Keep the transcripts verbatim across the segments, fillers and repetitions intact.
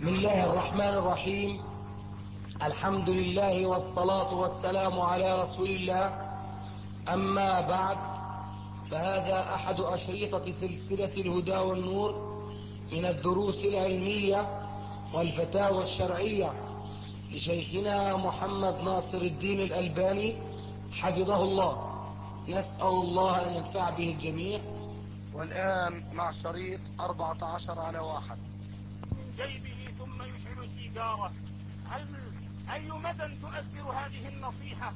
بسم الله الرحمن الرحيم. الحمد لله والصلاة والسلام على رسول الله. أما بعد، فهذا أحد أشرطة سلسلة الهدى والنور من الدروس العلمية والفتاوى الشرعية لشيخنا محمد ناصر الدين الألباني حفظه الله. نسأل الله أن ينفع به الجميع. والآن مع شريط أربعة عشر على واحد. جيبه ثم يشعل سيجارة. هل أي مدى تؤثر هذه النصيحة؟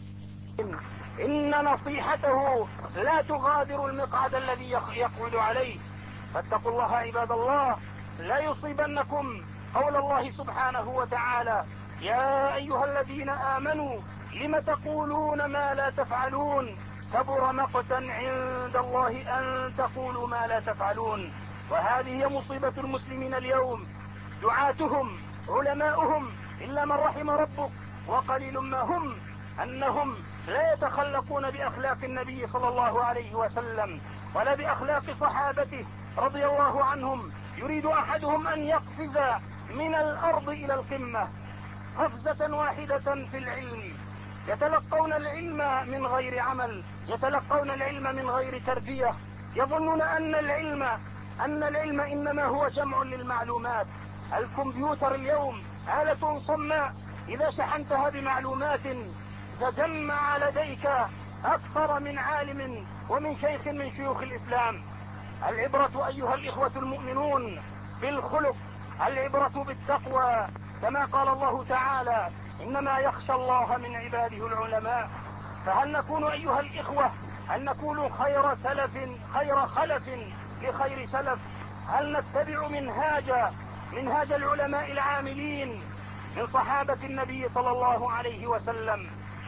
إن نصيحته لا تغادر المقعد الذي يقعد عليه. فاتقوا الله عباد الله، لا يصيبنكم قول الله سبحانه وتعالى: يا أيها الذين آمنوا لم تقولون ما لا تفعلون، كبر مقتا عند الله أن تقولوا ما لا تفعلون. وهذه هي مصيبة المسلمين اليوم، دعاتهم علماؤهم إلا من رحم ربك، وقليل ما هم، أنهم لا يتخلقون بأخلاق النبي صلى الله عليه وسلم ولا بأخلاق صحابته رضي الله عنهم. يريد أحدهم أن يقفز من الأرض إلى القمة قفزة واحدة في العلم. يتلقون العلم من غير عمل، يتلقون العلم من غير تربية. يظنون أن العلم أن العلم إنما هو جمع للمعلومات. الكمبيوتر اليوم آلة صماء، إذا شحنتها بمعلومات تجمع لديك أكثر من عالم ومن شيخ من شيوخ الإسلام. العبرة أيها الإخوة المؤمنون بالخلق، العبرة بالتقوى، كما قال الله تعالى: إنما يخشى الله من عباده العلماء. فهل نكون أيها الإخوة هل نكون خير سلف خير خلف لخير سلف؟ هل نتبع منهاج منهاج العلماء العاملين من صحابة النبي صلى الله عليه وسلم؟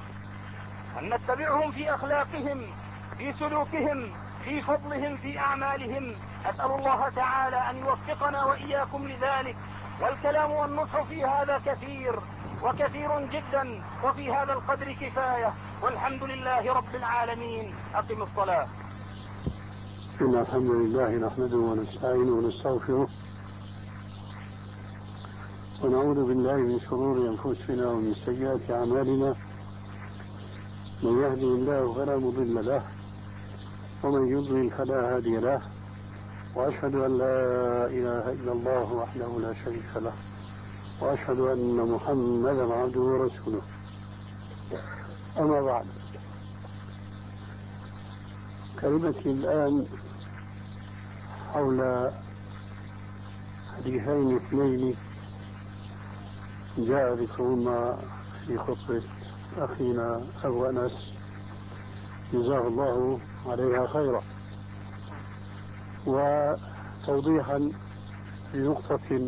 أن نتبعهم في أخلاقهم، في سلوكهم، في فضلهم، في أعمالهم. أسأل الله تعالى أن يوفقنا وإياكم لذلك. والكلام والنصح في هذا كثير وكثير جدا، وفي هذا القدر كفاية، والحمد لله رب العالمين. أقم الصلاة. إن الحمد لله نحمده ونستعينه ونستغفره ونعوذ بالله من شرور أنفسنا ومن سيئات أعمالنا. من يهدي الله فلا مضل له ومن يضلل فلا هادي له، وأشهد أن لا إله إلا الله وحده لا شريك له، وأشهد أن محمدا عبده ورسوله. أما بعد، كلمتي الآن حول حديثين اثنين جاء ذكرهما في خطبة أخينا أبو أنس جزاه الله عليها خيرا، وتوضيحا لنقطة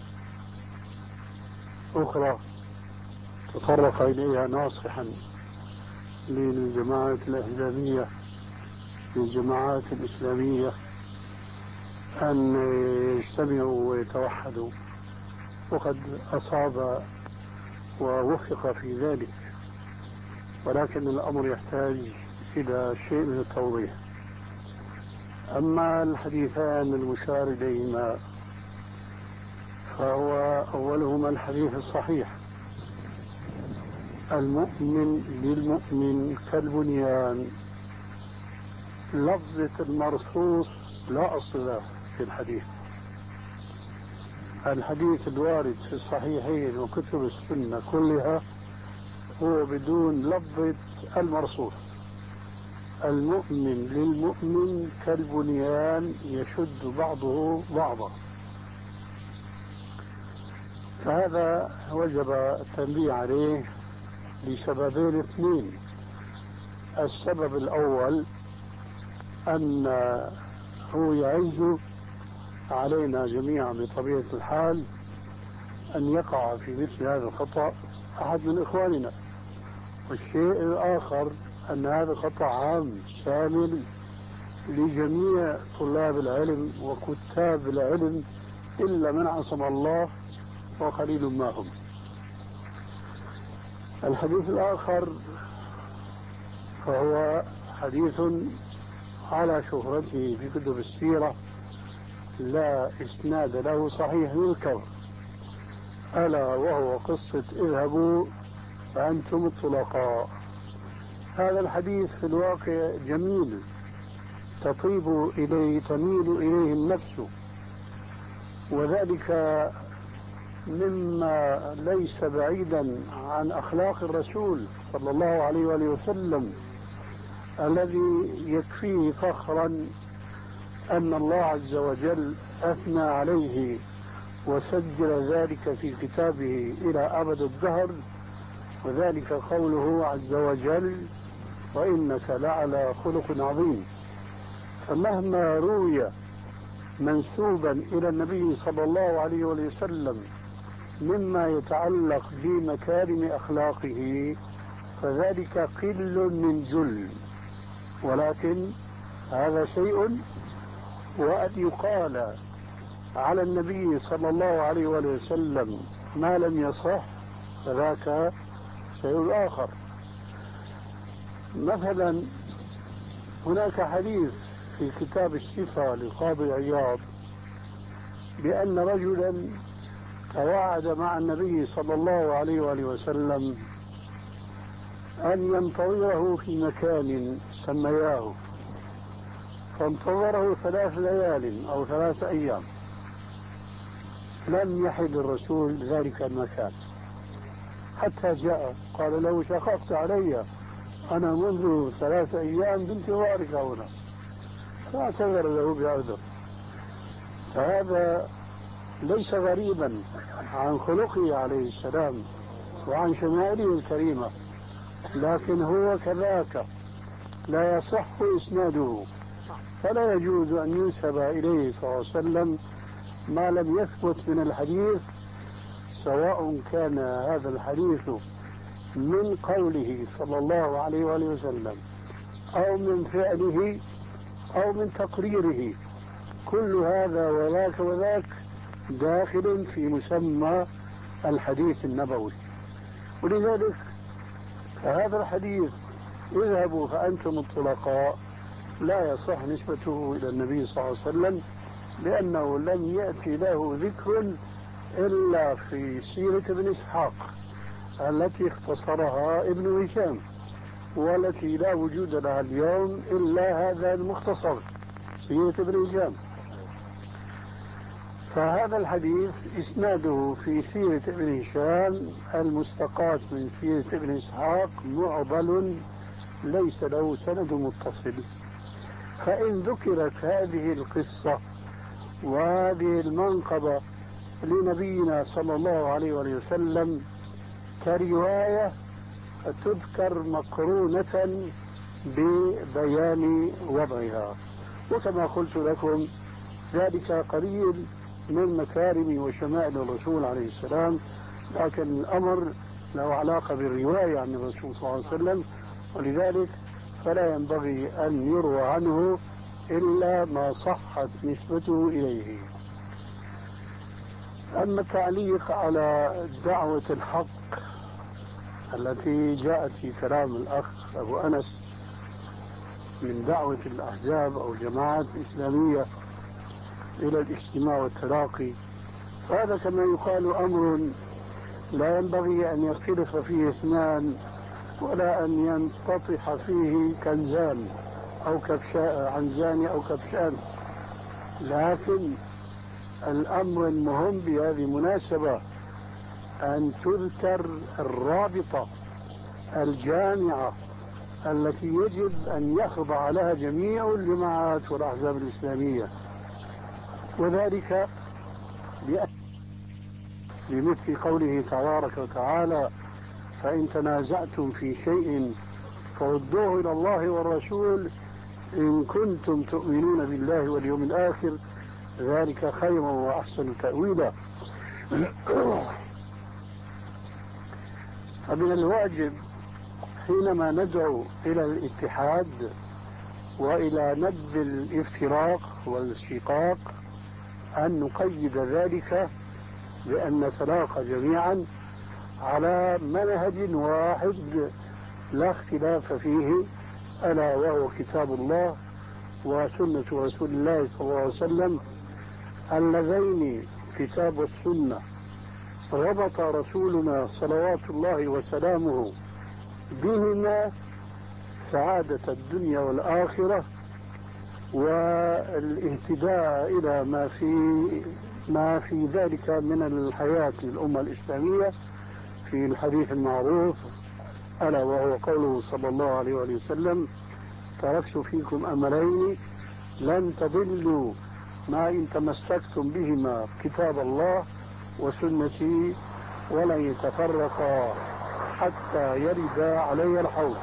أخرى تطرق إليها ناصحا للجماعات الإسلامية للجماعات الإسلامية أن يجتمعوا ويتوحدوا، وقد أصاب ووفق في ذلك، ولكن الأمر يحتاج إلى شيء من التوضيح. أما الحديثان المشار إليهما فهو أولهما الحديث الصحيح: المؤمن للمؤمن كالبنيان. لفظة المرصوص لا أصل له في الحديث. الحديث الوارد في الصحيحين وكتب السنة كلها هو بدون لفظة المرصوص. المؤمن للمؤمن كالبنيان يشد بعضه بعضا. فهذا وجب التنبيه عليه لسببين اثنين. السبب الأول أنه يعز علينا جميعا بطبيعة الحال أن يقع في مثل هذا الخطأ أحد من إخواننا. والشيء الآخر أن هذا خطأ عام شامل لجميع طلاب العلم وكتاب العلم إلا من عصم الله وقليل ما هم. الحديث الآخر فهو حديث على شهرته في كتب السيرة لا إسناد له صحيح يذكر، ألا وهو قصة اذهبوا فأنتم الطلقاء. هذا الحديث في الواقع جميل، تطيب إليه تميل إليه النفس، وذلك مما ليس بعيدا عن أخلاق الرسول صلى الله عليه وآله وسلم، الذي يكفيه فخرا أن الله عز وجل أثنى عليه وسجل ذلك في كتابه إلى أبد الدهر، وذلك قوله عز وجل: وإنك لعلى خلق عظيم. فمهما روي منسوبا إلى النبي صلى الله عليه وسلم مما يتعلق بمكارم أخلاقه فذلك قل من جل، ولكن هذا شيء، وأن يقال على النبي صلى الله عليه وسلم ما لم يصح فذاك شيء آخر. مثلا هناك حديث في كتاب الشفاء للقاضي عياض بأن رجلا توعد مع النبي صلى الله عليه وآله وسلم أن ينتظره في مكان سمياه، فانتظره ثلاث ليال أو ثلاث أيام، لم يحل الرسول ذلك المكان حتى جاء. قال له: شققت علي، أنا منذ ثلاث أيام بانتظارك هنا. فاعتذر له بعذر. فهذا ليس غريبا عن خلقه عليه السلام وعن شمائله الكريمة، لكن هو كذاك لا يصح إسناده، فلا يجوز أن ينسب إليه صلى الله عليه وسلم ما لم يثبت من الحديث، سواء كان هذا الحديث من قوله صلى الله عليه وآله وسلم أو من فعله أو من تقريره. كل هذا وذاك وذاك داخل في مسمى الحديث النبوي. ولذلك هذا الحديث اذهبوا فأنتم الطلقاء لا يصح نسبته إلى النبي صلى الله عليه وسلم، لأنه لم يأتي له ذكر إلا في سيرة ابن إسحاق التي اختصرها ابن هشام، والتي لا وجود لها اليوم إلا هذا المختصر سيرة ابن هشام. فهذا الحديث إسناده في سيرة ابن هشام المستقاة من سيرة ابن إسحاق معضل ليس له سند متصل. فإن ذكرت هذه القصة وهذه المنقبة لنبينا صلى الله عليه وسلم كرواية فتذكر مقرونة ببيان وضعها، وكما قلت لكم ذلك قليل من مكارم وشمائل الرسول عليه السلام، لكن الأمر له علاقة بالرواية عن الرسول صلى الله عليه وسلم، ولذلك فلا ينبغي أن يروى عنه إلا ما صحت نسبته إليه. أما التعليق على دعوة الحق التي جاءت في كلام الأخ أبو أنس من دعوة الأحزاب أو الجماعات الإسلامية إلى الاجتماع والتلاقي، هذا كما يقال أمر لا ينبغي أن يختلف فيه اثنان ولا أن ينتطح فيه كنزان أو كبشان عنزان أو كبشان، لكن الأمر المهم بهذه المناسبة أن تذكر الرابطة الجامعة التي يجب أن يخضع لها جميع الجماعات والأحزاب الإسلامية، وذلك بمثل قوله تبارك وتعالى: فإن تنازعتم في شيء فردوه إلى الله والرسول إن كنتم تؤمنون بالله واليوم الآخر ذلك خير وأحسن تأويلا. فمن الواجب حينما ندعو إلى الاتحاد وإلى نبذ الافتراق والشقاق أن نقيد ذلك بأن نتلاقى جميعا على منهج واحد لا اختلاف فيه، ألا وهو كتاب الله وسنة رسول الله صلى الله عليه وسلم، اللذين كتاب والسنة ربط رسولنا صلوات الله وسلامه بهما سعادة الدنيا والآخرة والاهتداء إلى ما في ما في ذلك من الحياة للأمة الإسلامية في الحديث المعروف، ألا وهو قوله صلى الله عليه وسلم: تركت فيكم أمرين لن تضلوا ما إن تمسكتم بهما، كتاب الله وسنتي، ولن يتفرقا حتى يرد علي الحوض.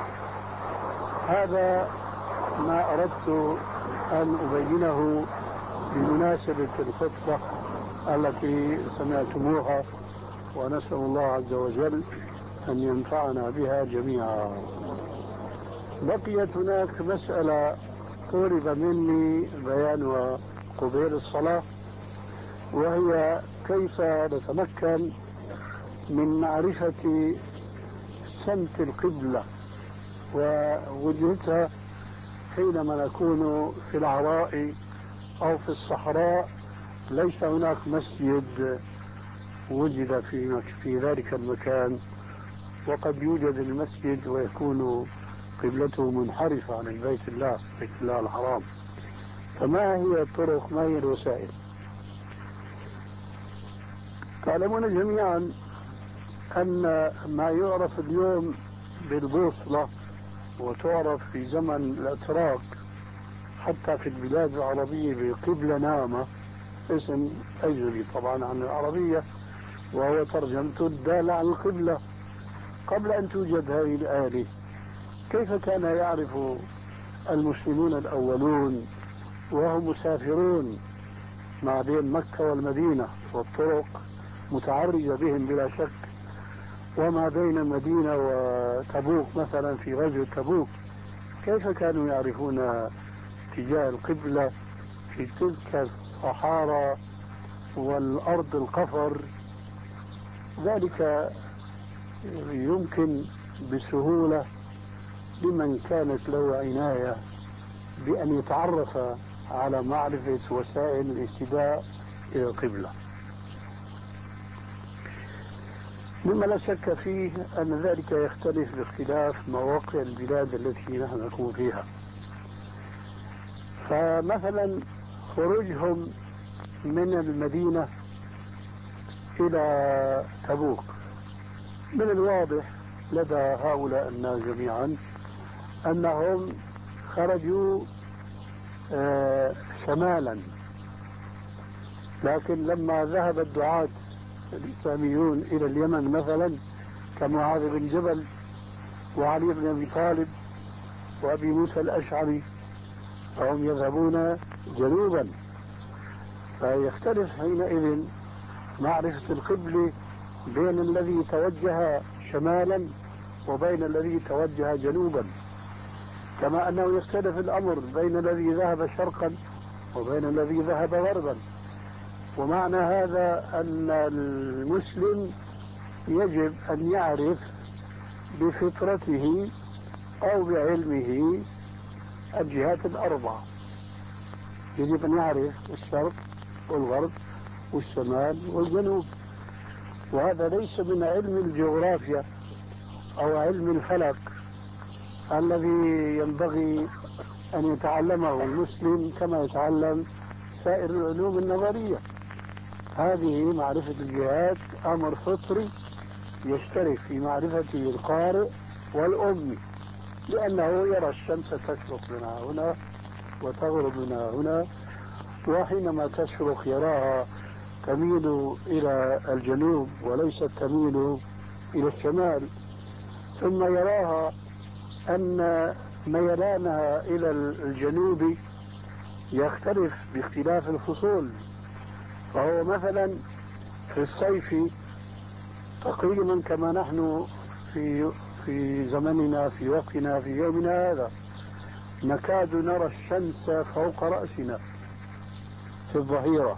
هذا ما أردت أن أبينه بمناسبة الخطبة التي سمعتموها، ونسأل الله عز وجل أن ينفعنا بها جميعا. بقيت هناك مسألة طلب مني بيانها قبيل الصلاة، وهي كيف نتمكن من معرفة سمت القبلة ووجهتها حينما نكون في العراء أو في الصحراء ليس هناك مسجد وجد في في ذلك المكان، وقد يوجد المسجد ويكون قبلته منحرفة عن البيت الله بيت الله الحرام. فما هي الطرق، ما هي الوسائل؟ تعلمون جميعا أن ما يعرف اليوم بالبوصلة وتعرف في زمن الأتراك حتى في البلاد العربية بقبلة نامة، اسم أجنبي طبعا عن العربية، وهو ترجمته الدالة على القبلة. قبل أن توجد هذه الآلة، كيف كان يعرف المسلمون الأولون وهم مسافرون ما بين مكة والمدينة، والطرق متعرجة بهم بلا شك، وما بين المدينة وتبوك مثلا في غزوة تبوك، كيف كانوا يعرفون اتجاه القبلة في تلك الصحارى والأرض القفر؟ ذلك يمكن بسهولة لمن كانت له عناية بأن يتعرف على معرفة وسائل الاهتداء إلى القبلة، مما لا شك فيه أن ذلك يختلف باختلاف مواقع البلاد التي نحن نكون فيها. فمثلا خروجهم من المدينة إلى تبوك، من الواضح لدى هؤلاء الناس جميعا أنهم خرجوا آه شمالا، لكن لما ذهب الدعاة الإسلاميون إلى اليمن مثلا كمعاذ بن جبل وعلي بن أبي طالب وأبي موسى الأشعري، فهم يذهبون جنوبا، فيختلف حينئذ معرفة القبلة بين الذي توجه شمالا وبين الذي توجه جنوبا، كما أنه يختلف الأمر بين الذي ذهب شرقا وبين الذي ذهب غربا. ومعنى هذا أن المسلم يجب أن يعرف بفطرته أو بعلمه الجهات الأربعة، يجب أن يعرف الشرق والغرب والشمال والجنوب. وهذا ليس من علم الجغرافيا أو علم الفلك الذي ينبغي أن يتعلمه المسلم كما يتعلم سائر العلوم النظرية. هذه معرفة الجهات أمر فطري يشترك في معرفته القارئ والأمي، لأنه يرى الشمس تشرق لنا هنا وتغرب لنا هنا، وحينما تشرق يراها تميل إلى الجنوب وليست تميل إلى الشمال، ثم يراها أن ميلانها إلى الجنوب يختلف باختلاف الفصول. فهو مثلا في الصيف تقريبا كما نحن في في زمننا في وقتنا في يومنا هذا نكاد نرى الشمس فوق رأسنا في الظهيرة،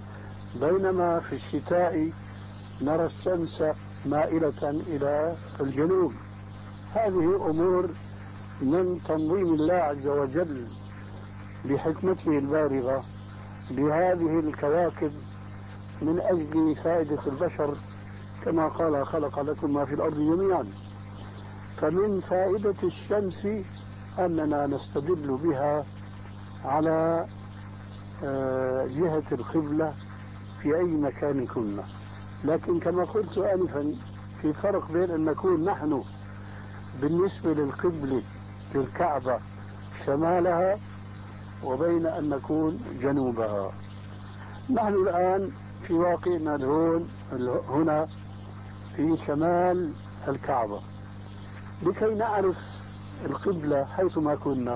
بينما في الشتاء نرى الشمس مائلة إلى الجنوب. هذه أمور من تنظيم الله عز وجل بحكمته البالغة لهذه الكواكب من أجل فائدة البشر، كما قال خلق لكم ما في الأرض جميعا. فمن فائدة الشمس أننا نستدل بها على جهة القبلة في أي مكان كنا. لكن كما قلت آنفا في فرق بين أن نكون نحن بالنسبة للقبلة للكعبة شمالها وبين أن نكون جنوبها. نحن الآن في واقعنا هون هنا في شمال الكعبة. لكي نعرف القبلة حيثما كنا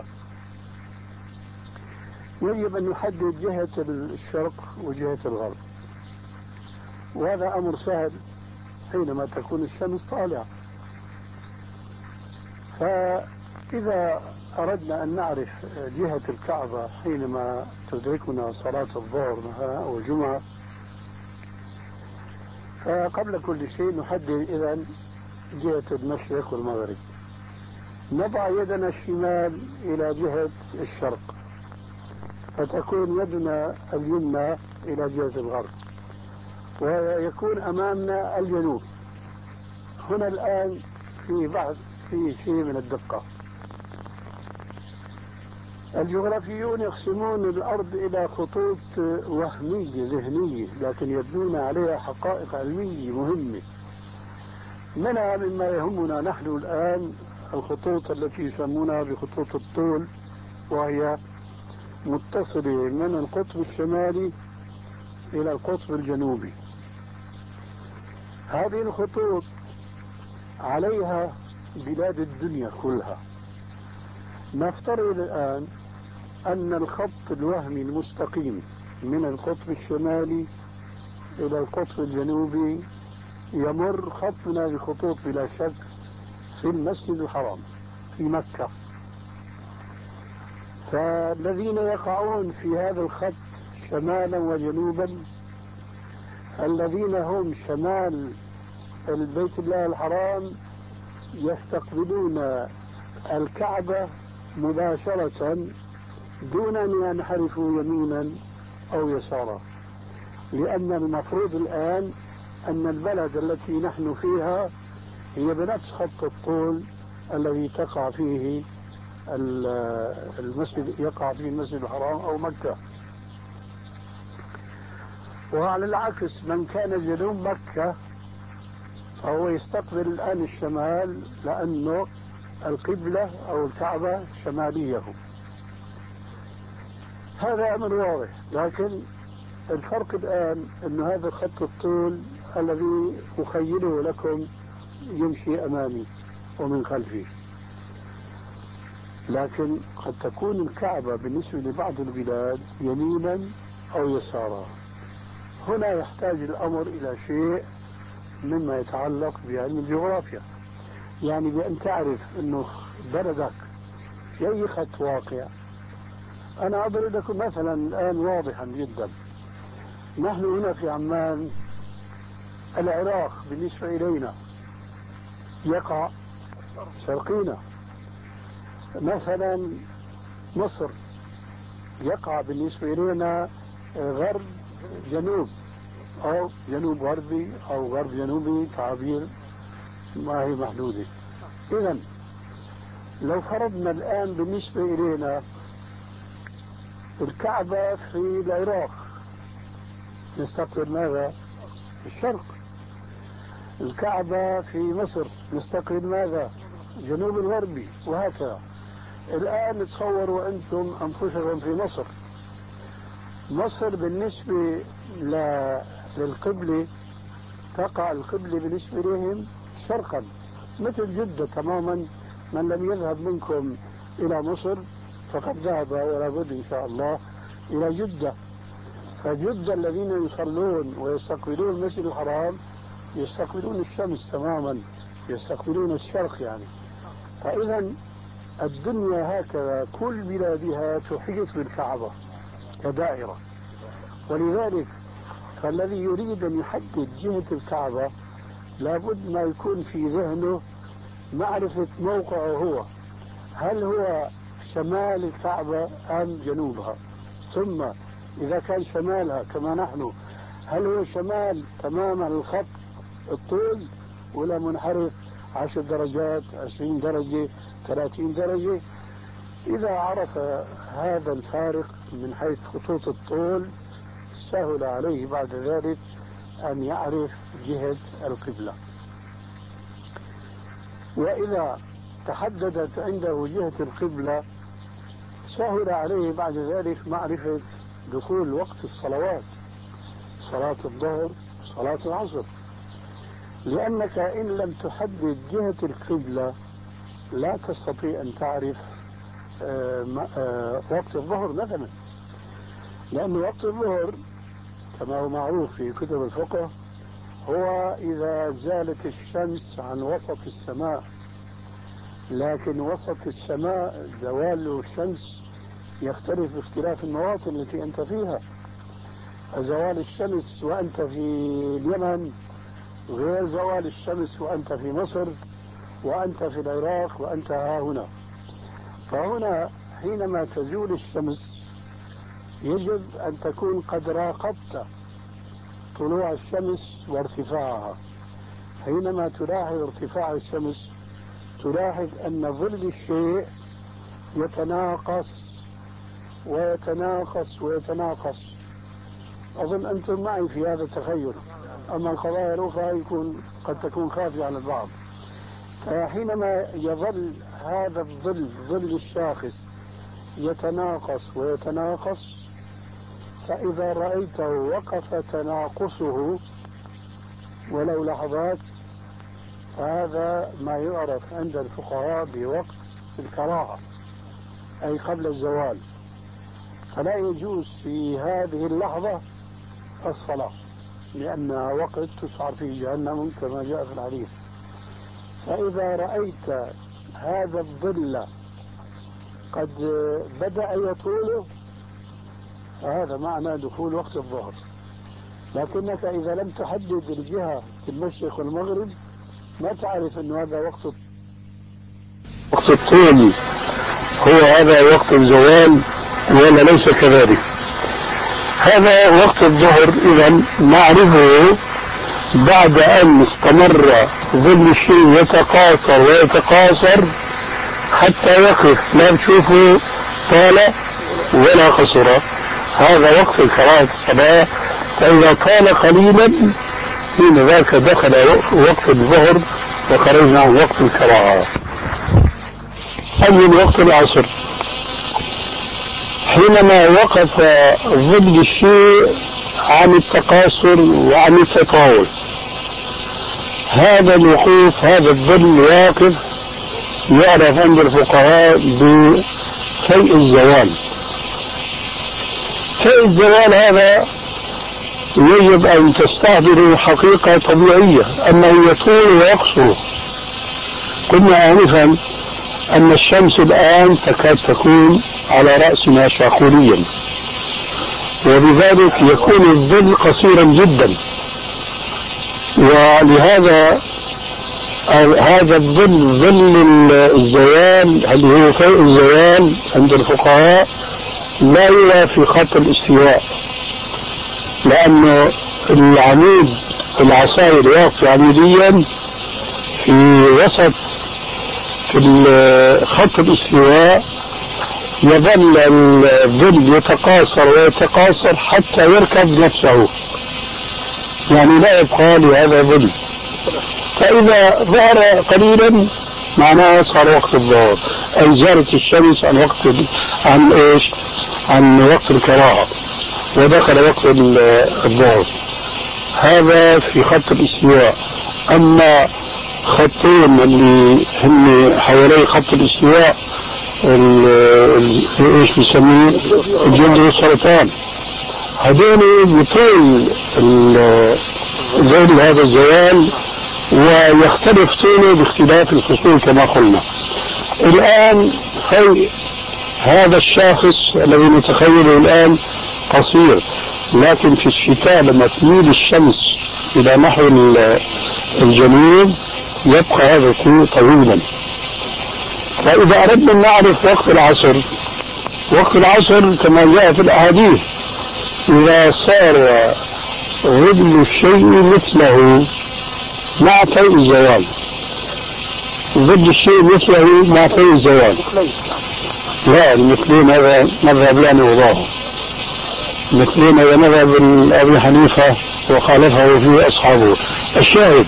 يجب أن نحدد جهة الشرق وجهة الغرب، وهذا أمر سهل حينما تكون الشمس طالعة. فإذا أردنا أن نعرف جهة الكعبة حينما تدركنا صلاة الظهر مثلا أو الجمعة، فقبل كل شيء نحدد إذن جهة المشرق والمغرب. نضع يدنا الشمال إلى جهة الشرق، فتكون يدنا اليمنى إلى جهة الغرب، ويكون أمامنا الجنوب. هنا الآن في بعض في شيء من الدقة. الجغرافيون يقسمون الأرض إلى خطوط وهمية ذهنية، لكن يبنون عليها حقائق علمية مهمة. منها مما يهمنا نحن الآن الخطوط التي يسمونها بخطوط الطول، وهي متصلة من القطب الشمالي إلى القطب الجنوبي. هذه الخطوط عليها بلاد الدنيا كلها. نفترض الآن أن الخط الوهمي المستقيم من القطب الشمالي إلى القطب الجنوبي يمر خط من هذه الخطوط بلا شك في المسجد الحرام في مكة. فالذين يقعون في هذا الخط شمالا وجنوبا، الذين هم شمال البيت الله الحرام يستقبلون الكعبة مباشرة دون أن ينحرفوا يمينا أو يسارا، لأن المفروض الآن أن البلد التي نحن فيها هي بنفس خط الطول الذي تقع فيه المسجد يقع فيه المسجد الحرام أو مكة. وعلى العكس من كان جنوب مكة فهو يستقبل الآن الشمال، لأنه القبلة أو الكعبة شماليه. هذا أمر واضح. لكن الفرق الآن أن هذا خط الطول الذي أخيله لكم يمشي أمامي ومن خلفي، لكن قد تكون الكعبة بالنسبة لبعض البلاد يمينا أو يسارا. هنا يحتاج الأمر إلى شيء مما يتعلق بعلم الجغرافيا، يعني بأن تعرف أنه بلدك في أي خط واقع. أنا أضرب لكم مثلا الآن واضحا جدا. نحن هنا في عمان، العراق بالنسبة إلينا يقع شرقينا. مثلا مصر يقع بالنسبة إلينا غرب جنوب أو جنوب غربي أو غرب جنوبي، تعابير ما هي محدودة. إذن لو فرضنا الآن بالنسبة إلينا الكعبة في العراق، نستقبل ماذا؟ الشرق. الكعبة في مصر نستقبل ماذا؟ جنوب الغربي، وهكذا. الآن تصوروا أنتم أنفسكم في مصر. مصر بالنسبة للقبلة تقع القبلة بالنسبة لهم شرقا، مثل جدة تماما. من لم يذهب منكم إلى مصر فقد ذهب ولا بد إن شاء الله إلى جدة. فجدة الذين يصلون ويستقبلون المسجد الحرام يستقبلون الشمس تماما، يستقبلون الشرق يعني. فإذا الدنيا هكذا كل بلادها تحيط بالكعبة كدائرة. ولذلك فالذي يريد أن يحدد جهة الكعبة لابد ما يكون في ذهنه معرفة موقعه هو، هل هو شمال الكعبة أم جنوبها. ثم إذا كان شمالها كما نحن هل هو شمال تماما الخط الطول ولا منحرف عشر درجات عشرين درجة ثلاثين درجة؟ إذا عرف هذا الفارق من حيث خطوط الطول سهل عليه بعد ذلك أن يعرف جهة القبلة. وإذا تحددت عنده جهة القبلة سهل عليه بعد ذلك معرفة دخول وقت الصلوات، صلاة الظهر صلاة العصر، لأنك إن لم تحدد جهة القبلة لا تستطيع أن تعرف آه آه وقت الظهر مثلا، لأن وقت الظهر كما هو معروف في كتب الفقه هو إذا زالت الشمس عن وسط السماء، لكن وسط السماء زوال الشمس يختلف باختلاف المواطن التي أنت فيها. زوال الشمس وأنت في اليمن غير زوال الشمس وأنت في مصر وأنت في العراق وأنت ها هنا. فهنا حينما تزول الشمس يجب أن تكون قد راقبت طلوع الشمس وارتفاعها. حينما تلاحظ ارتفاع الشمس تلاحظ أن ظل الشيء يتناقص ويتناقص ويتناقص. أظن أنتم معي في هذا التخيل، أما القضايا الأخرى يكون قد تكون خافية على البعض. فحينما يظل هذا الظل ظل الشاخص يتناقص ويتناقص، فإذا رأيته وقف تناقصه ولو لحظات فهذا ما يعرف عند الفقهاء بوقت الكراهة، أي قبل الزوال، فلا يجوز في هذه اللحظة الصلاة لأنها وقت تسعر فيه جهنم كما جاء في الحديث. فإذا رأيت هذا الظل قد بدأ يطول فهذا معنى دخول وقت الظهر. لكنك إذا لم تحدد الجهة في المشرق والمغرب ما تعرف أن هذا وقت وقت الطول هو هذا وقت الزوال ولا ليس كذلك. هذا وقت الظهر إذا نعرفه بعد أن استمر ظل الشيء يتقاصر ويتقاصر حتى يقف، لا تشوفه طال ولا قصر. هذا وقت كراهة الصلاة. فإذا طال قليلا حين ذاك دخل وقت الظهر وخرجنا عن وقت الكراهة. أجل وقت العصر حينما وقف ظل الشيء عن التقاصر وعن التطاول. هذا الوقوف هذا الظل واقف يعرف عند الفقهاء بفيء الزوال. فيء الزوال هذا يجب أن تستحضره حقيقة طبيعية أنه يطول ويقصر. قلنا آنفا أن الشمس الآن تكاد تكون على رأسنا شاخوليا، وبذلك يكون الظل قصيرا جدا، ولهذا هذا الظل ظل الزوال اللي هو فوق الزوال عند الفقهاء لا يرى في خط الاستواء، لأن العمود العصاية الواقفة عموديا في وسط خط الاستواء يظل الظل يتقاصر ويتقاصر حتى يركب نفسه، يعني لا يبقى لهذا ظل. فإذا ظهر قليلا معناه صار وقت الظهر، أي زالت الشمس عن وقت عن إيش عن وقت الكراهة ودخل وقت الظهر. هذا في خط الاستواء. أما خطين اللي هم حوالي خط الاستواء ايش بيسميه الجلد والسرطان، هذول بطول ظل هذا الزوال ويختلف طوله باختلاف الفصول كما قلنا. الآن في هذا الشاخص الذي نتخيله الآن قصير، لكن في الشتاء لما تميل الشمس إلى نحو الجنوب يبقى هذا الطول طويلا. فإذا أردنا أن نعرف وقت العصر، وقت العصر كما جاء في الأحاديث إذا صار ظل ظل الشيء مثله مع فيء الزوال. ظل الشيء مثله مع فيء الزوال. لا المثلين هذا مذهب لا نوضاه. مثلين هذا مذهب أبي حنيفة وخالفه فيه أصحابه. الشاهد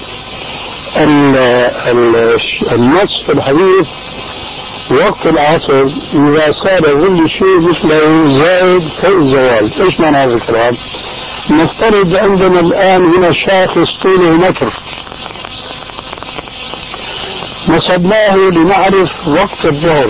النص في الحديث وقت العصر إذا صار ظل الشيء مثله زائد فوق الزوال. إيش معنى هذا الكلام؟ نفترض عندنا الآن هنا شاخص طوله متر، نصبناه لنعرف وقت الظهر،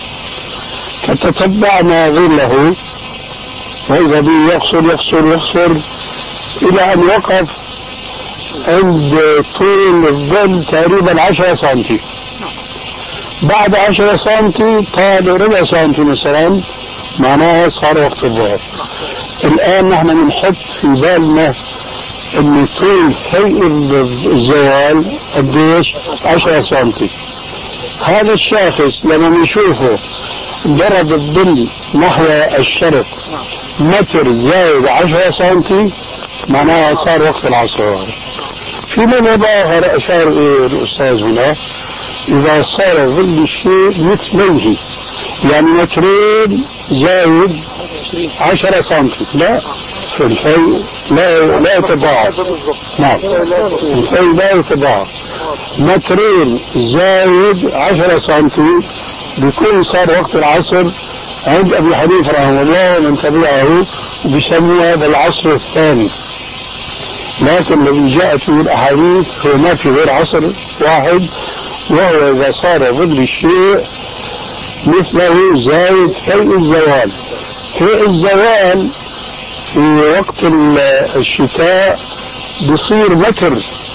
فتتبعنا ظله وإذا به يقصر يقصر يقصر إلى أن وقف عند طول الظل تقريبا عشرة سنتي. بعد عشرة سنتي طال ربع سنتي مثلا، معناها صار وقت الظهر. الآن نحن بنحط في بالنا أن طول فيء الزوال قديش؟ عشرة سنتي. هذا الشاخص لما نشوفه ضرب الظل نحو الشرق متر زائد عشرة سنتي، معناها صار وقت العصر. في من آخر أشار إيه الأستاذ هنا؟ إذا صار ظل الشيء مثليه، يعني مترين زائد عشرة سنتي، لا في الفيء لا لا يتضاعف. نعم الفيء لا يتضاعف. مترين زائد عشرة سنتي بيكون صار وقت العصر عند أبي حنيفة رحمه الله ومن تبعه، بيسموه هذا العصر الثاني. لكن الذي جاءت فيه الأحاديث هو ما في غير عصر واحد، وهو إذا صار ظل الشيء مثله زائد فيء الزوال. فيء الزوال في وقت الشتاء بصير متر،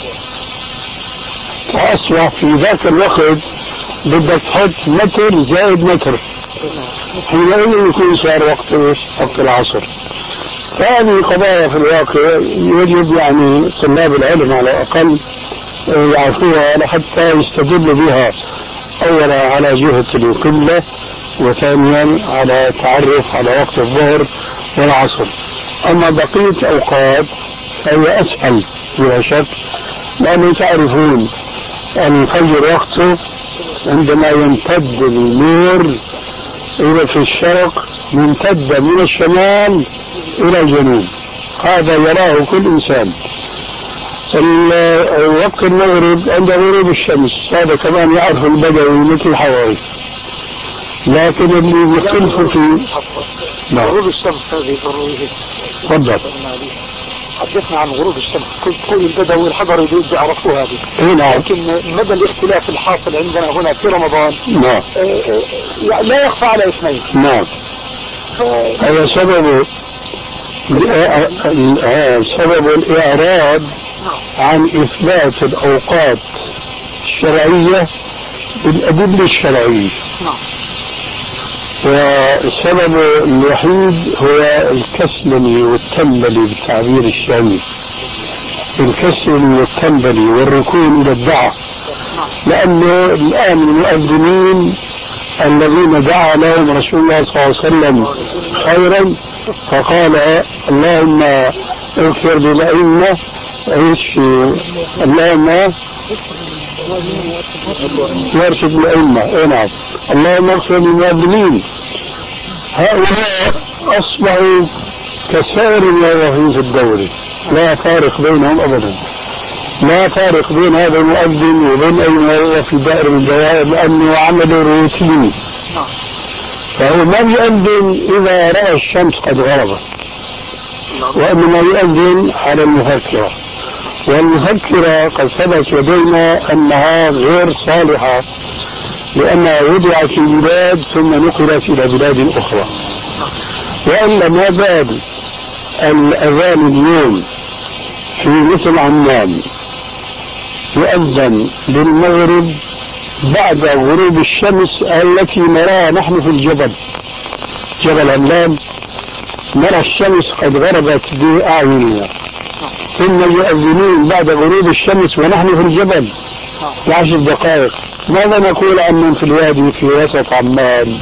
فأصبح في ذاك الوقت بدك تحط متر زائد متر، حينئذ يكون صار وقت وقت العصر. هذه قضايا في الواقع يجب يعني طلاب العلم على الأقل يعرفوها حتى يستدلوا بها، أولا على جهة القبلة، وثانيا على تعرف على وقت الظهر والعصر. أما بقية أوقات فهي أسهل بلا شك، لأنه تعرفون الفجر وقته عندما يمتد النور إلى في الشرق يمتد من الشمال إلى الجنوب، هذا يراه كل إنسان. وقت المغرب عند غروب الشمس، هذا كمان يعرف البدوي مثل الحواري. لكن اللي يختلف فيه غروب الشمس هذه ضرورية. تفضل. حدثنا عن غروب الشمس، كل كل البدوي الحضري بيعرفوا هذه. نعم. لكن مدى الاختلاف الحاصل عندنا هنا في رمضان نعم لا يخفى على اثنين. نعم. هذا سبب سبب الإعراض عن إثبات الأوقات الشرعية بالأدلة الشرعية. والسبب الوحيد هو الكسلني والتنبلي بالتعبير الشامي، الكسلني والتنبلي والركون إلى الدعاء. لأنه الآن المؤذنين الذين دعا لهم رسول الله صلى الله عليه وسلم خيرا فقال اللهم اغفر للأئمة، ايش اللهم يرشد الأئمة، اي نعم، اللهم اغفر للمؤذنين. هؤلاء أصبحوا كسائر الموظفين في الدولة، لا فارق بينهم أبدا، لا فارق بين هذا المؤذن وبين أي موظف في دائرة من الدوائر، لأنه عمل روتيني. فهو ما يؤذن إذا رأى الشمس قد غربت، وإنما يؤذن على المذكرة، والمذكرة قد ثبت لدينا أنها غير صالحة، لأنها وضعت في بلاد ثم نقلت إلى بلاد أخرى. وإلا ما بال الأذان اليوم في مثل عمان يؤذن للمغرب بعد غروب الشمس التي نراها نحن في الجبل، جبل عمان، نرى الشمس قد غربت بأعيننا، ثم يؤذنون بعد غروب الشمس ونحن في الجبل بعشر دقائق. ماذا نقول عن من في الوادي في وسط عمان؟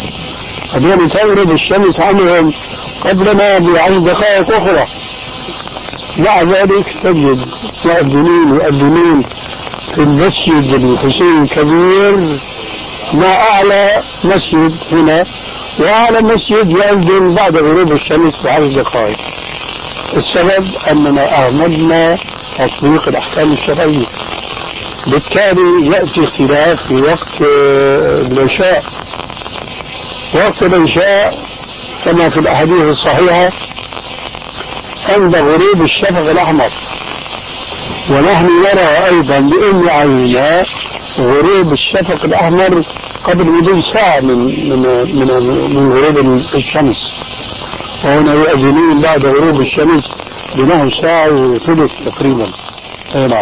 هذول تغرب الشمس عنهم قبلنا بعشر دقائق أخرى. مع ذلك تجد مؤذنين يؤذنون في المسجد الحسين الكبير مع أعلى مسجد هنا، وأعلى مسجد يؤذن بعد غروب الشمس بعشر دقائق. السبب أننا أهملنا تطبيق الأحكام الشرعية، بالتالي يأتي اختلاف في وقت العشاء. وقت العشاء كما في الأحاديث الصحيحة عند غروب الشفق الأحمر، ونحن نرى أيضا بأم عيننا غروب الشفق الأحمر قبل مدة ساعة من من من, من غروب الشمس، وهنا يؤذنون بعد غروب الشمس بنحو ساعة وثلث تقريبا. أي نعم.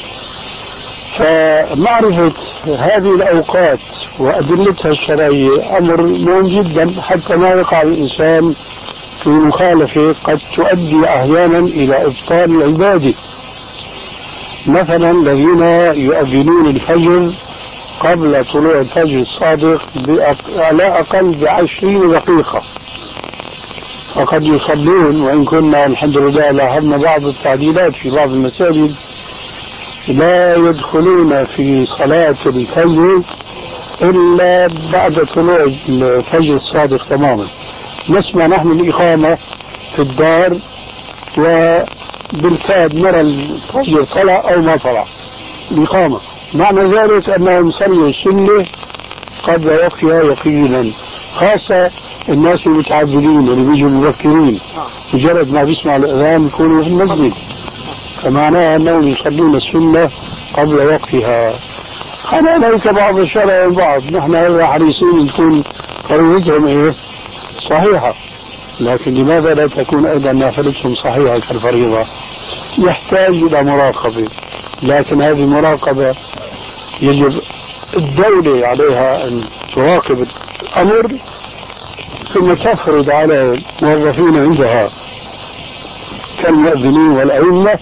فمعرفة هذه الأوقات وأدلتها الشرعية أمر مهم جدا، حتى ما يقع الإنسان في مخالفة قد تؤدي أحيانا إلى إبطال العبادة. مثلا الذين يؤذنون الفجر قبل طلوع الفجر الصادق على أقل بعشرين دقيقة، وقد يصلون، وإن كنا الحمد لله لاحظنا بعض التعديلات في بعض المساجد لا يدخلون في صلاة الفجر إلا بعد طلوع الفجر الصادق تماما. نسمع نحن الإقامة في الدار وبالكاد نرى الفجر طلع أو ما طلع الإقامة، معنى ذلك أنهم صلوا السنة قبل وقتها يقينا، خاصة الناس المتعبدين اللي بيجوا مبكرين مجرد ما بيسمع الأذان يكونوا في المسجد، فمعناها أنهم يصلون السنة قبل وقتها. هذا ليس بعض الشرع البعض، نحن حريصين تكون فريضتهم إيه صحيحة، لكن لماذا لا تكون أيضا نافلتهم صحيحة كالفريضة؟ يحتاج إلى مراقبة، لكن هذه المراقبة يجب الدولة عليها أن تراقب الأمر ثم تفرض على الموظفين عندها كالمؤذنين والأئمة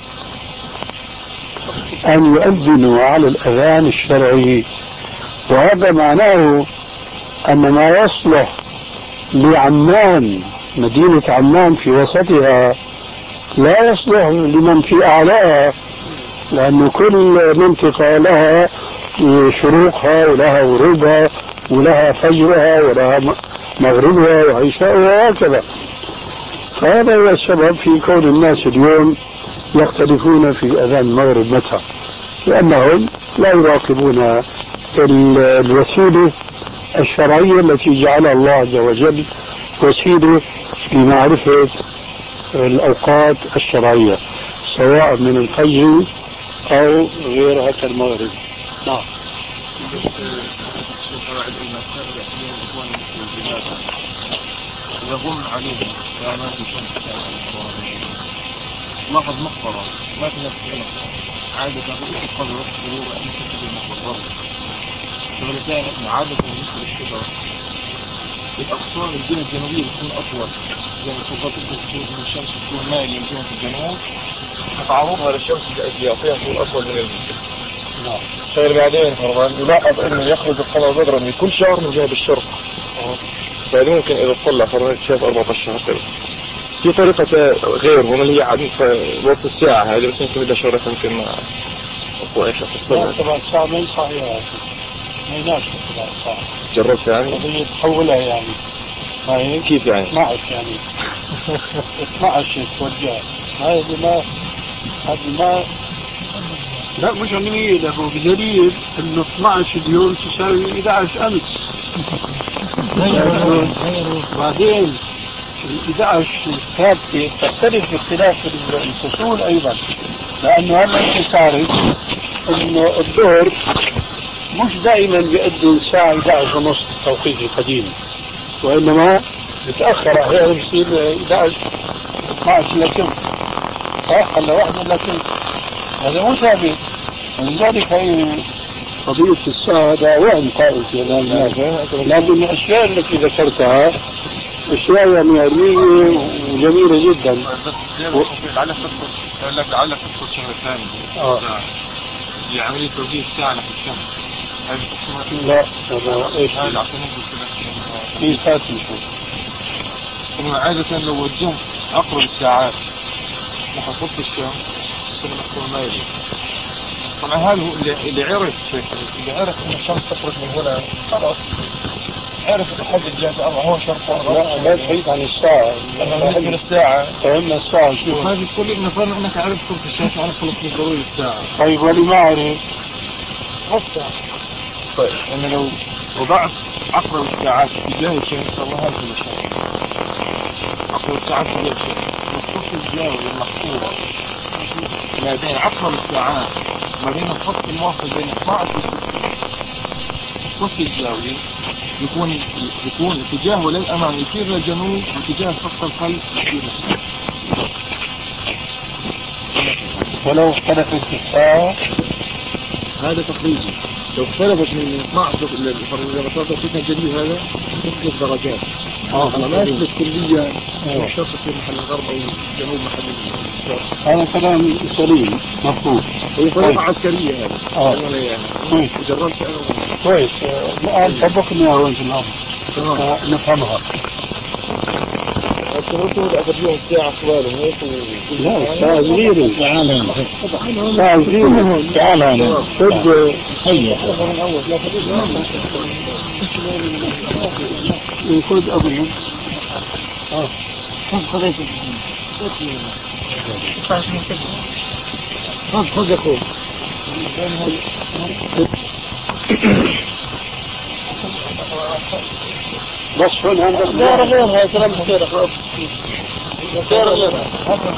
أن يؤذنوا على الأذان الشرعي. وهذا معناه أن ما يصلح لعمان، مدينة عمان في وسطها، لا يصلح لمن في أعلاها، لأن كل منطقة لها شروقها ولها غروبها ولها فجرها ولها مغربها وعشاءها وهكذا. فهذا هو السبب في كون الناس اليوم يختلفون في أذان المغرب متى، لأنهم لا يراقبون الوسيلة الشرعية التي جعلها الله عز وجل وسيلة لمعرفة الأوقات الشرعية سواء من الفجر أو غيرها كالمغرب. نعم. يظن عليهم كما في شمس لاحظ مقبرة ما في نفس المقبرة عادة في القبر ظهور أن تكتب المقبرة فبالتالي عادة بالنسبة للشجرة الأغصان الجهة الجنوبية بتكون أطول، زي ما تفضلت تكون من الشمس تكون مائلة من جهة الجنوب فتعرضها للشمس بيعطيها طول أطول من الممكن. نعم. خير بعدين فرضا يلاحظ أنه يخرج القمر بدرا من كل شهر من جهة الشرق، فهذا ممكن إذا تطلع فرضا شاف أربعة عشر شهر. في طريقة غيرهم اللي هي عاد وسط الساعة هذه، بس يمكن بدها شهر يمكن ما أصلا إيش أفصلها. طبعا الساعة ما صحيحة، ما يناسب طبعا الساعة. جربت يعني؟ هي تحولها يعني. هاي كيف يعني؟ اثنا عشر يعني. اثنا عشر توجه. هذه ما هذه ما لا مش علمية، له بدليل إنه اثنا عشر اليوم تساوي إحدى عشر أمس. بعدين إحدى عشر الثابتة تختلف باختلاف الفصول أيضا، لأنه هلا أنت تعرف إنه الظهر مش دائما بيأذن الساعة إحدى عشر ونص التوقيت القديم، وإنما بتأخر أحيانا بصير إحدى عشر اثنا عشر لكن صح ولا واحد لكن هذا مو ثابت. ولذلك هي قضية الساعة هذا وهم قائل في هذا الناس، لكن الأشياء التي ذكرتها أشياء يعني علمية وجميلة جدا. بس لعلك تدخل لك لعلك تدخل شهر ثاني آه. هي عملية توجيه الساعة نحو الشمس. لا هذا إيش؟ هذا عشان يدخل في فاتن شو؟ إنه عادة لو وجهت أقرب الساعات نحو قطب الشمس يصير محصول مائلي. طبعا هذا هو اللي, اللي عرف اللي عرف ان الشمس تخرج من هنا خلاص عرف يحدد جهة الأرض هو شرط. لا لا تحيط عن الساعة. أنا بالنسبة للساعة فهمنا الساعة شو هذه تقول لي نفرض أنك عرفت قرص الشمس عرفت خلص ضروري الساعة. طيب ولي ما عرف الساعة. طيب أنا لو وضعت عقرب الساعات اتجاه الشمس الله هذا كل شيء. عقرب الساعات اتجاه الشمس والصف الزاوية المحفوظة ما بين عقرب الساعات ما بين الخط المواصل بين اثنا عشر وستين الصف الزاوية يكون يكون اتجاهه للأمام يصير للجنوب واتجاه خط الخلف يصير للشمال. ولو اختلفت الساعة هذا تقريبي. لو اختلفت من اثنا عشر إلى المسافة فيها الجديد هذا تختلف درجات. اه ما يثبت كليا الشرق يصير محل الغرب أو الجنوب محل الشرق. هذا كلام سليم مفهوم. هي طريقة عسكرية هذه. اه كويس. وجربت أنا كويس. الآن طبقنا وين في الأرض آه. نفهمها. الشروط أخذ الساعة خلاله هيك لا الساعة صغيرة. تعال الساعة صغيرة. تعال هنا. خذ حية. خذ أبو. آه. خذ خذيت. خذ خذ يا أخوي. بس هون عندك غير غيرها سلام خير خلاص غير غيرها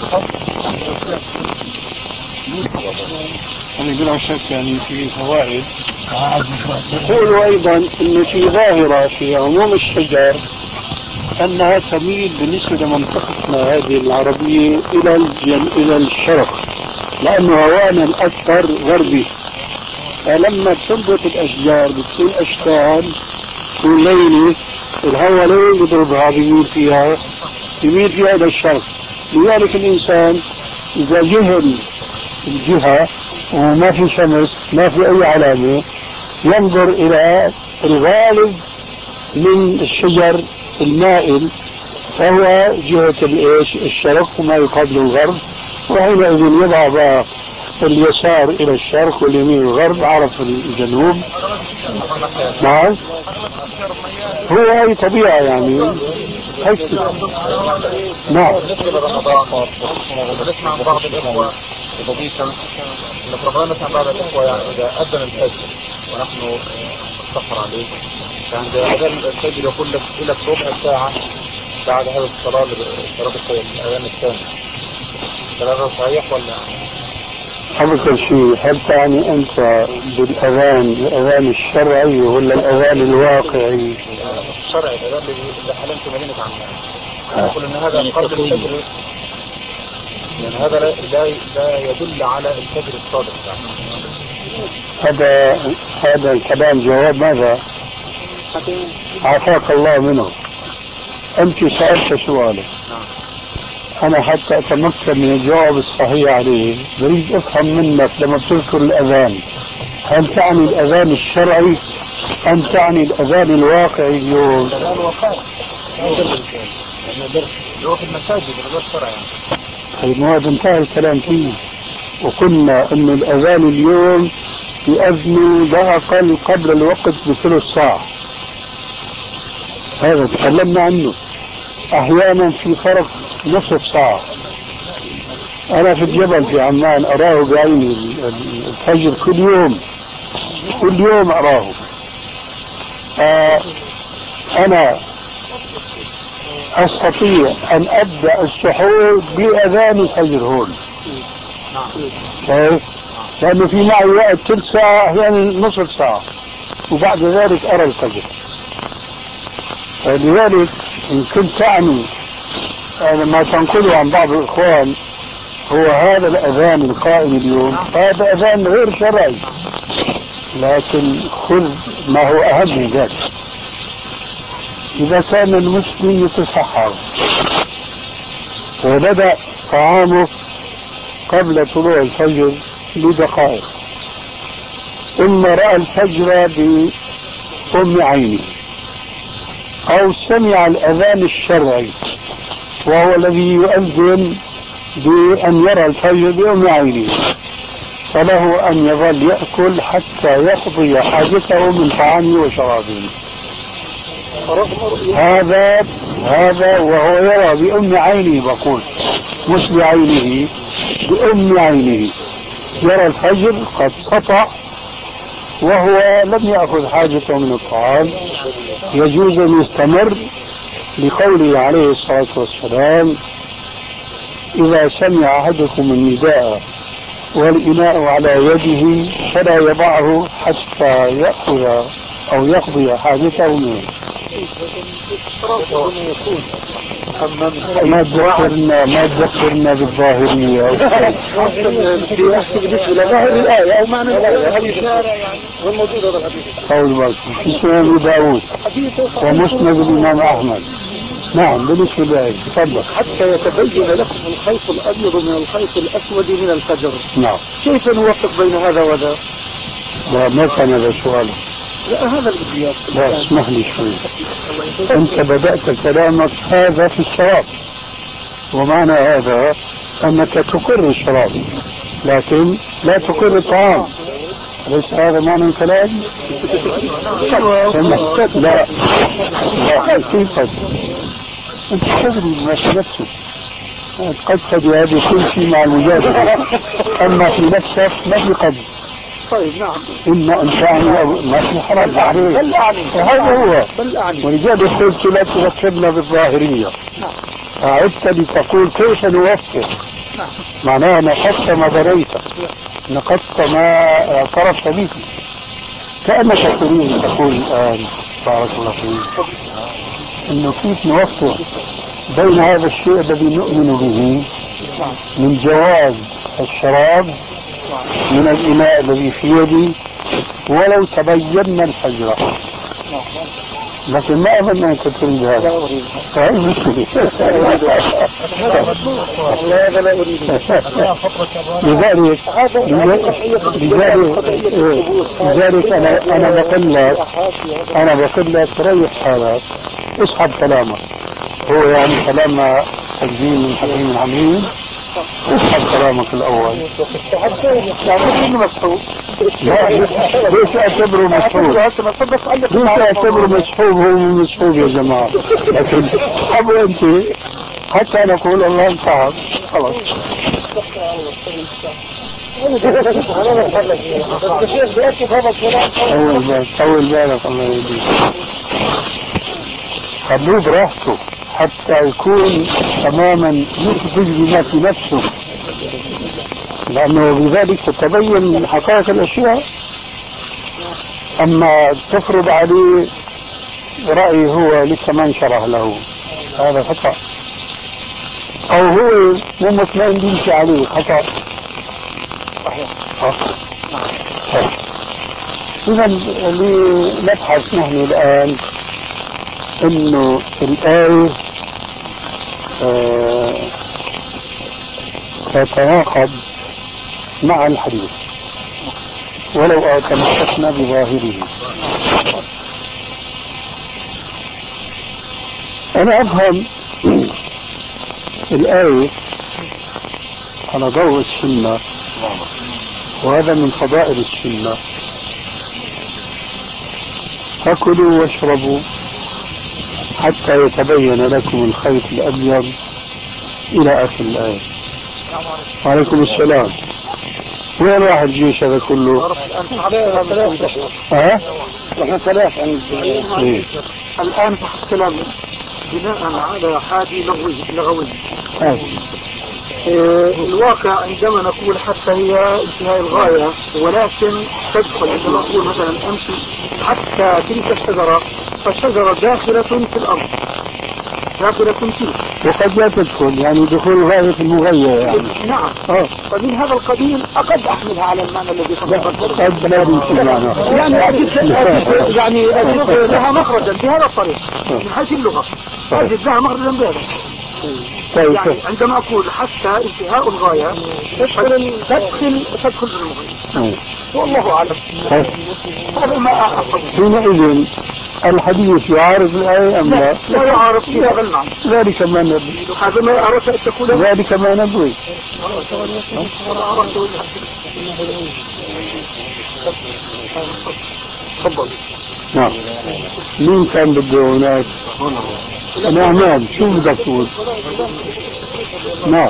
أنا بلا شك يعني في فوائد. يقولوا أيضا أن في ظاهرة في عموم الشجر أنها تميل بالنسبة لمنطقتنا هذه العربية إلى الجن... إلى الشرق لأنه هوانا الأكثر غربي. فلما تنبت الأشجار بتصير أشكال وليلة الهواء لين يضربها بيميل فيها يميل فيها إلى الشرق. لذلك الإنسان إذا جهل الجهة وما في شمس ما في أي علامة ينظر إلى الغالب من الشجر المائل فهو جهة الإيش الشرق وما يقابل الغرب وحينئذ يضع بقى اليسار إلى الشرق واليمين الغرب عرف الجنوب. نعم هو هي طبيعة يعني هيك. نعم بالنسبة لرمضان نسمع عن بعض الإخوة وضيفا إن في رمضان نسمع بعض الإخوة يعني إذا أذن الفجر ونحن نستغفر عليه عند أذان الفجر يقول لك لك ربع ساعة بعد هذا الصلاة صلاة الأذان الثاني. هذا صحيح ولا؟ أذكر شيء هل تعني أنت بالأذان الأذان الشرعي ولا الأذان الواقعي؟ الشرعي الأذان اللي حلمت مدينة عمان. أقول إن هذا قبل الفجر يعني هذا لا لا يدل على الفجر الصادق يعني. هذا هذا الكلام جواب ماذا؟ عافاك الله منه. أنت سألت سؤالك أنا حتى أتمكن من الجواب الصحيح عليه بريد أفهم منك لما تذكر الأذان هل تعني الأذان الشرعي أم تعني الأذان الواقعي اليوم؟ الأذان الواقعي هو في المساجد الأذان الشرعي. طيب هذا انتهى الكلام فيه وقلنا أن الأذان اليوم يؤذن لا أقل قبل الوقت بثلث ساعة. هذا تكلمنا عنه. أحيانا في فرق نصف ساعة. أنا في الجبل في عمان أراه بعيني الفجر كل يوم كل يوم أراه. آه أنا أستطيع أن أبدأ السحور بأذان الفجر هون كيف؟ لأنه في معي وقت ثلث ساعة أحيانا نصف ساعة وبعد ذلك أرى الفجر. فلذلك إن كنت تعني ما تنقله عن بعض الإخوان هو هذا الأذان القائم اليوم هذا أذان غير شرعي لكن خذ ما هو أهم من ذلك. إذا كان المسلم يتصحر وبدأ طعامه قبل طلوع الفجر بدقائق ثم رأى الفجر بأم عينه أو سمع الأذان الشرعي وهو الذي يؤذن بأن يرى الفجر بأم عينه، فله أن يظل يأكل حتى يقضي حاجته من طعامه وشرابه. هذا هذا وهو يرى بأم عينه، بقول مش بعينه، بأم عينه يرى الفجر قد سطع وهو لم يأخذ حاجته من الطعام، يجوز أن يستمر لقوله عليه الصلاة والسلام: إذا سمع أحدكم النداء والإناء على يده فلا يضعه حتى يأخذ أو يقضي حاجته منه. ما تذكرنا ما تذكرنا بالظاهرية بالنسبة لظاهر الآية أو معنى الآية والموجود هذا الحديث. قول باكر في سنن أبي داود ومسند الإمام أحمد. نعم بالنسبة للآية تفضل. حتى يتبين لكم الخيط الأبيض من الخيط الأسود من الفجر. نعم. كيف نوفق بين هذا وذا؟ لا ما كان هذا سؤال. لا هذا البديات. لا اسمح لي شوي. أنت بدأت كلامك هذا في الشراب، ومعنى هذا أنك تقر الشراب لكن لا تقر الطعام، أليس هذا معنى الكلام؟ لا لا كيف أنت تدري ما في نفسك، قد قد هذه كل شيء مع المجادلة، أما في نفسك ما في قد. طيب نعم. إما أن تعني ما في حرج عليه، هذا هو. ولذلك قلت لا تذكرنا بالظاهرية. أعدت لتقول كيف نوفق. معناها نقصت ما بنيت، نقصت ما اعترفت به، كأنك تريد تقول الآن بارك الله فيك إنه كيف نوفق بين هذا الشيء الذي نؤمن به من جواز الشراب من الإناء الذي في يدي ولو تبين الفجر، لكن ما أظن أنك تريد هذا. هذا مشكلة. هذا لا أريد. لذلك لذلك أنا أنا بقول لك أنا بقول لك ريح حالك، اسحب كلامك، هو يعني كلام تجزيم من حكيم عليم، اسحب كلامك الأول. يعني مسحوب. ليش اعتبره مسحوب؟ ليش اعتبره مسحوب؟ هو مسحوب يا جماعة، لكن اسحبه أنت حتى نقول الله انتهى خلاص. طول بالك الله يهديك، خلوه براحته حتى يكون تماما يخرج بما في نفسه، لأنه بذلك تتبين حقائق الأشياء. أما تفرض عليه رأي هو لسه ما انشرح له، هذا خطأ، أو هو مو مطمئن بيمشي عليه، خطأ. إذا لنبحث نحن الآن إنه الآية آه تتناقض مع الحديث ولو تمسكنا بظاهره. أنا أفهم الآية على ضوء السنة، وهذا من فضائل السنة: فكلوا واشربوا حتى يتبين لكم الخيط الأبيض إلى آخر الآية. وعليكم السلام. وين راح الجيش هذا كله؟ ها؟ نحن ثلاث عند الآن صح الكلام بناء على حادي لغوي. الواقع عندما نقول حتى هي انتهاء الغاية، ولكن تدخل عندما نقول مثلا أمشي حتى تلك الشجرة، فالشجرة داخلة في الأرض، داخلة فيه، وقد لا تدخل، يعني دخول غاية المغير يعني. نعم. آه. فمن هذا القبيل أقد أحملها على المعنى الذي تفضلت. قد لا يمكن معنى. يعني أجد أجد يعني أجد لها مخرجا بهذا الطريق من حيث اللغة، أجد لها مخرجا بهذا. يعني عندما أقول حتى انتهاء الغاية تدخل تدخل تدخل في المغير. والله أعلم. هذا ما أحفظ. حينئذ الحديث يعارض الآية أم لا؟ لا يعارض فيها بالمعنى. ذلك ما نبغي. هذا ما أردت أن تقول. ذلك ما نبغي. تفضل. نعم. مين كان بده هناك؟ نعم. شو بدك تقول؟ نعم.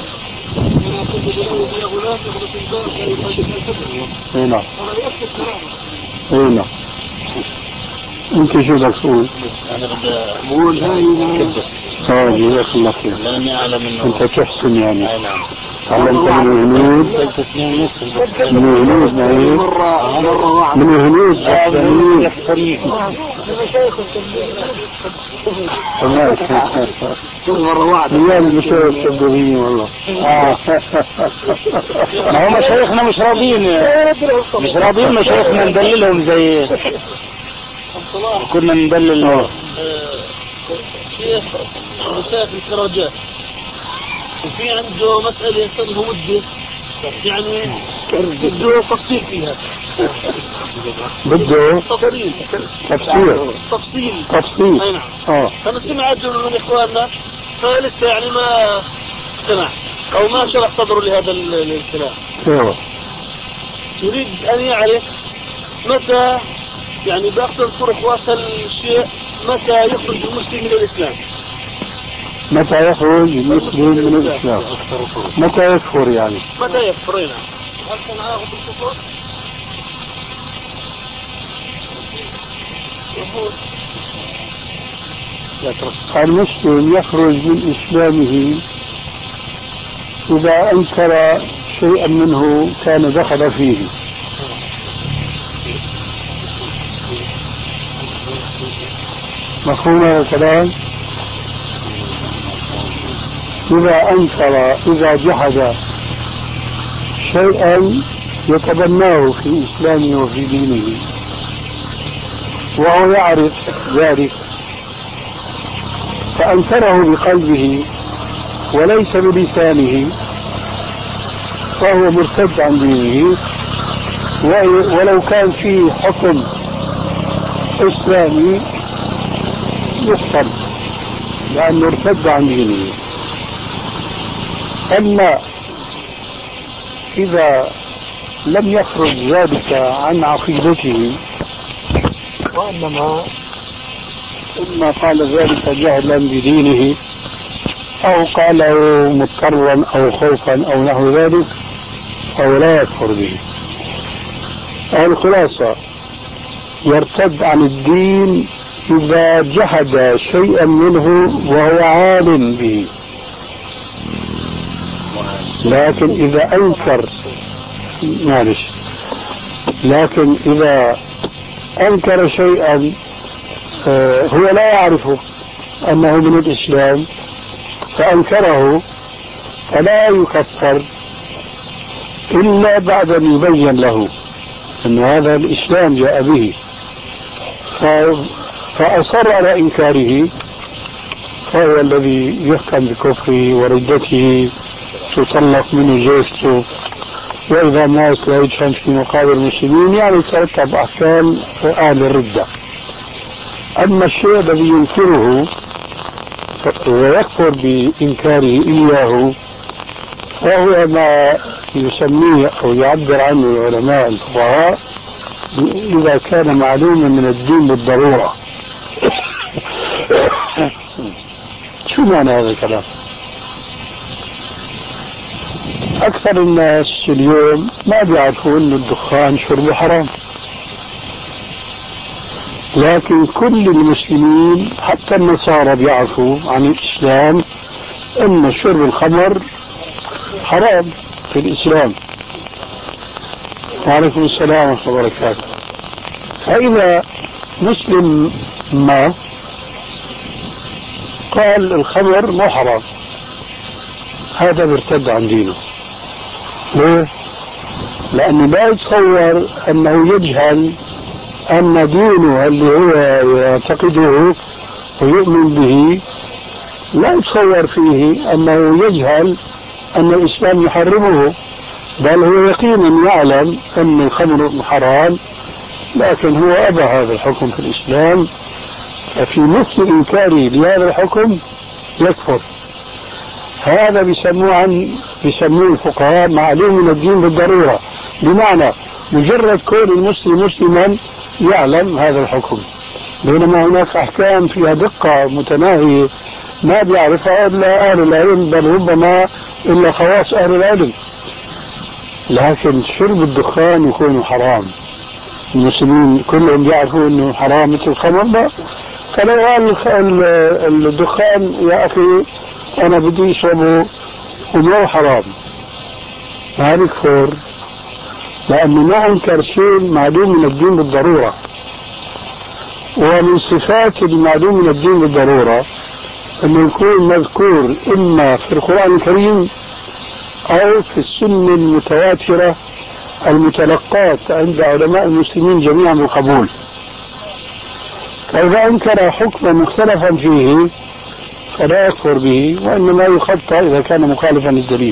هنا. هنا. انت شو بدك تقول؟ انا بدي اقول هاي اه جزاك الله خير. لاني اعلم انه انت تحسن يعني. اي نعم. تعلمت من الهنود. من الهنود يعني. مرة مرة من الهنود يحسنين. تمام. مرة واحدة. ريال المشايخ كذابين والله. ما هم مشايخنا مش راضيين مش راضيين مشايخنا ندللهم زي كنا ندلل شيخ مشايخ الكراجات وفي عنده مسألة يصلها مدة يعني بده تفصيل فيها بده تفصيل تفسير تفصيل تفصيل. اي نعم. اه انا سمعت من اخواننا فلسه يعني ما اقتنع او ما شرح صدره لهذا الكلام. ايوه. يريد ان يعرف متى يعني باخذ طرق واصل الشيء متى يخرج المسلم من الاسلام. متى يخرج المسلم من الاسلام؟ متى يكفر يعني؟ متى يكفر؟ نعم. هل كان اخذ الكفر؟ المسلم يخرج من إسلامه إذا أنكر شيئا منه كان دخل فيه. مفهوم هذا الكلام؟ إذا أنكر إذا جحد شيئا يتبناه في إسلامه وفي دينه وهو يعرف ذلك فأنكره بقلبه وليس بلسانه فهو مرتد عن دينه ولو كان فيه حكم إسلامي يقتل لأنه ارتد عن دينه. أما إذا لم يخرج ذلك عن عقيدته وإنما إما قال ذلك جهلا بدينه أو قاله مضطرا أو خوفا أو نحو ذلك فهو لا يكفر به. الخلاصة يرتد عن الدين إذا جحد شيئا منه وهو عالم به، لكن إذا أنكر معلش لكن إذا أنكر شيئا هو لا يعرفه أنه من الإسلام فأنكره فلا يكفر إلا بعد أن يبين له أن هذا الإسلام جاء به فأصر على إنكاره فهو الذي يحكم بكفره وردته تطلق منه زوجته وإذا مات لا يدفن في مقابر المسلمين يعني ترتب أحكام أهل الردة. أما الشيء الذي ينكره ويكفر بإنكاره إياه فهو ما يسميه أو يعبر عنه العلماء الفقهاء إذا كان معلوما من الدين بالضرورة. شو معنى هذا الكلام؟ أكثر الناس اليوم ما بيعرفوا أن الدخان شربه حرام، لكن كل المسلمين حتى النصارى بيعرفوا عن الإسلام أن شرب الخمر حرام في الإسلام. وعليكم السلام ورحمة الله وبركاته. فإذا مسلم ما قال الخمر مو حرام هذا بيرتد عن دينه. ليه؟ لأنه لا يتصور أنه يجهل أن دينه اللي هو يعتقده ويؤمن به لا يتصور فيه أنه يجهل أن الإسلام يحرمه، بل هو يقينا يعلم أن الخمر حرام لكن هو أبى هذا الحكم في الإسلام ففي مثل إنكاره لهذا الحكم يكفر. هذا بيسموه عن بيسموه الفقهاء معلوم من الدين بالضرورة، بمعنى مجرد كون المسلم مسلما يعلم هذا الحكم، بينما هناك أحكام فيها دقة متناهية ما بيعرفها إلا أهل العلم، بل ربما إلا خواص أهل العلم. لكن شرب الدخان يكون حرام، المسلمين كلهم بيعرفوا أنه حرام مثل الخمر، فلو قال الدخان يا أخي أنا بدي أشربه وما هو حرام، ما يكفر، لأنه ما أنكر شيء معلوم من الدين بالضرورة. ومن صفات المعلوم من الدين بالضرورة أنه يكون مذكور إما في القرآن الكريم أو في السنة المتواترة المتلقاة عند علماء المسلمين جميعا بالقبول. فإذا أنكر حكما مختلفا فيه فلا يكفر به، وإنما يخطأ إذا كان مخالفا للدليل.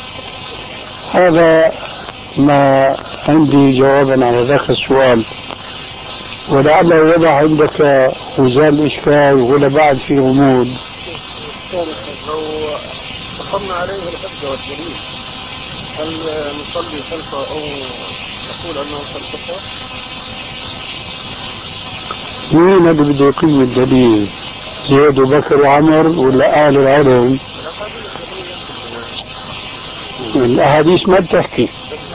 هذا ما عندي جوابا على ذاك السؤال، ولعله يضع عندك وزال الإشكال ولا بعد في غموض. لو أقمنا عليه الحجة والدليل هل نصلي خلفه أو نقول أنه خلفه؟ مين اللي بده يقيم الدليل؟ زيد وبكر وعمر ولا أهل العلم؟ الأحاديث ما بتحكي،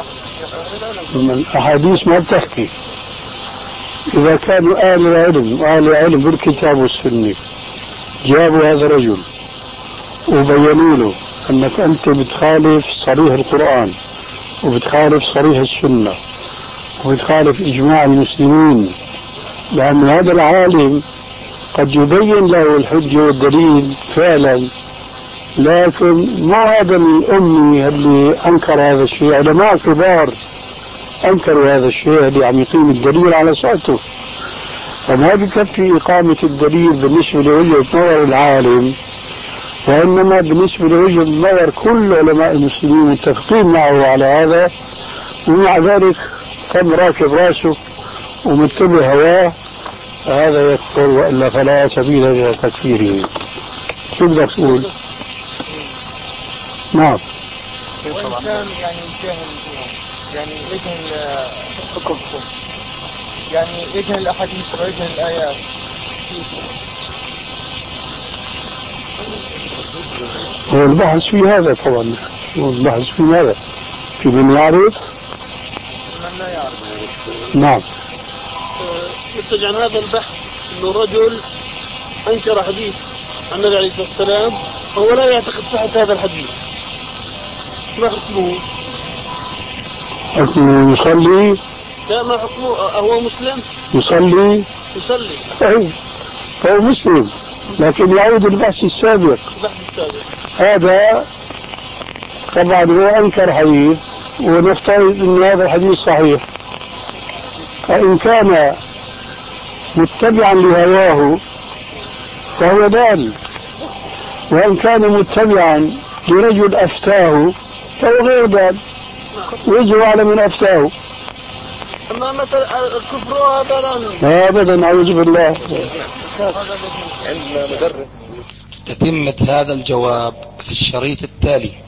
الأحاديث ما بتحكي. إذا كانوا أهل العلم وأهل العلم بالكتاب والسنة جابوا هذا الرجل وبينوا له أنك أنت بتخالف صريح القرآن وبتخالف صريح السنة وبتخالف إجماع المسلمين، لأن هذا العالم قد يبين له الحجة والدليل فعلا، لكن ما هذا الأمي اللي أنكر هذا الشيء، علماء كبار أنكروا هذا الشيء اللي عم يقيم الدليل على صوته. فما بكفي إقامة الدليل بالنسبة لوجهة نظر العالم، وإنما بالنسبة لوجهة نظر كل علماء المسلمين متفقين معه على هذا، ومع ذلك كان راكب راسه ومتبع هواه، هذا يكفر، وإلا فلا سبيل إلى تكفيره. شو بدك تقول؟ نعم. وإن كان يعني يجهل يعني يجهل حكم يعني يجهل الأحاديث ويجهل الآيات. هو البحث في هذا طبعا، هو البحث في هذا، في من يعرف من لا يعرف. نعم. ينتج عن هذا البحث أنه رجل أنكر حديث عن النبي عليه الصلاة والسلام وهو لا يعتقد صحة هذا الحديث، ما حكمه؟ حكمه يصلي؟ لا، ما حكمه؟ هو مسلم؟ يصلي؟ يصلي أي فهو مسلم، لكن يعود البحث السابق. البحث السابق هذا طبعا هو أنكر حديث ونفترض أن هذا الحديث صحيح، فإن كان متبعا لهواه فهو ضال، وإن كان متبعا لرجل أفتاه فهو غير ضال، ويجب على من أفتاه. أما مثلا الكفر هذا أبدا أعوذ بالله. عندنا مدرس. تتمة هذا الجواب في الشريط التالي.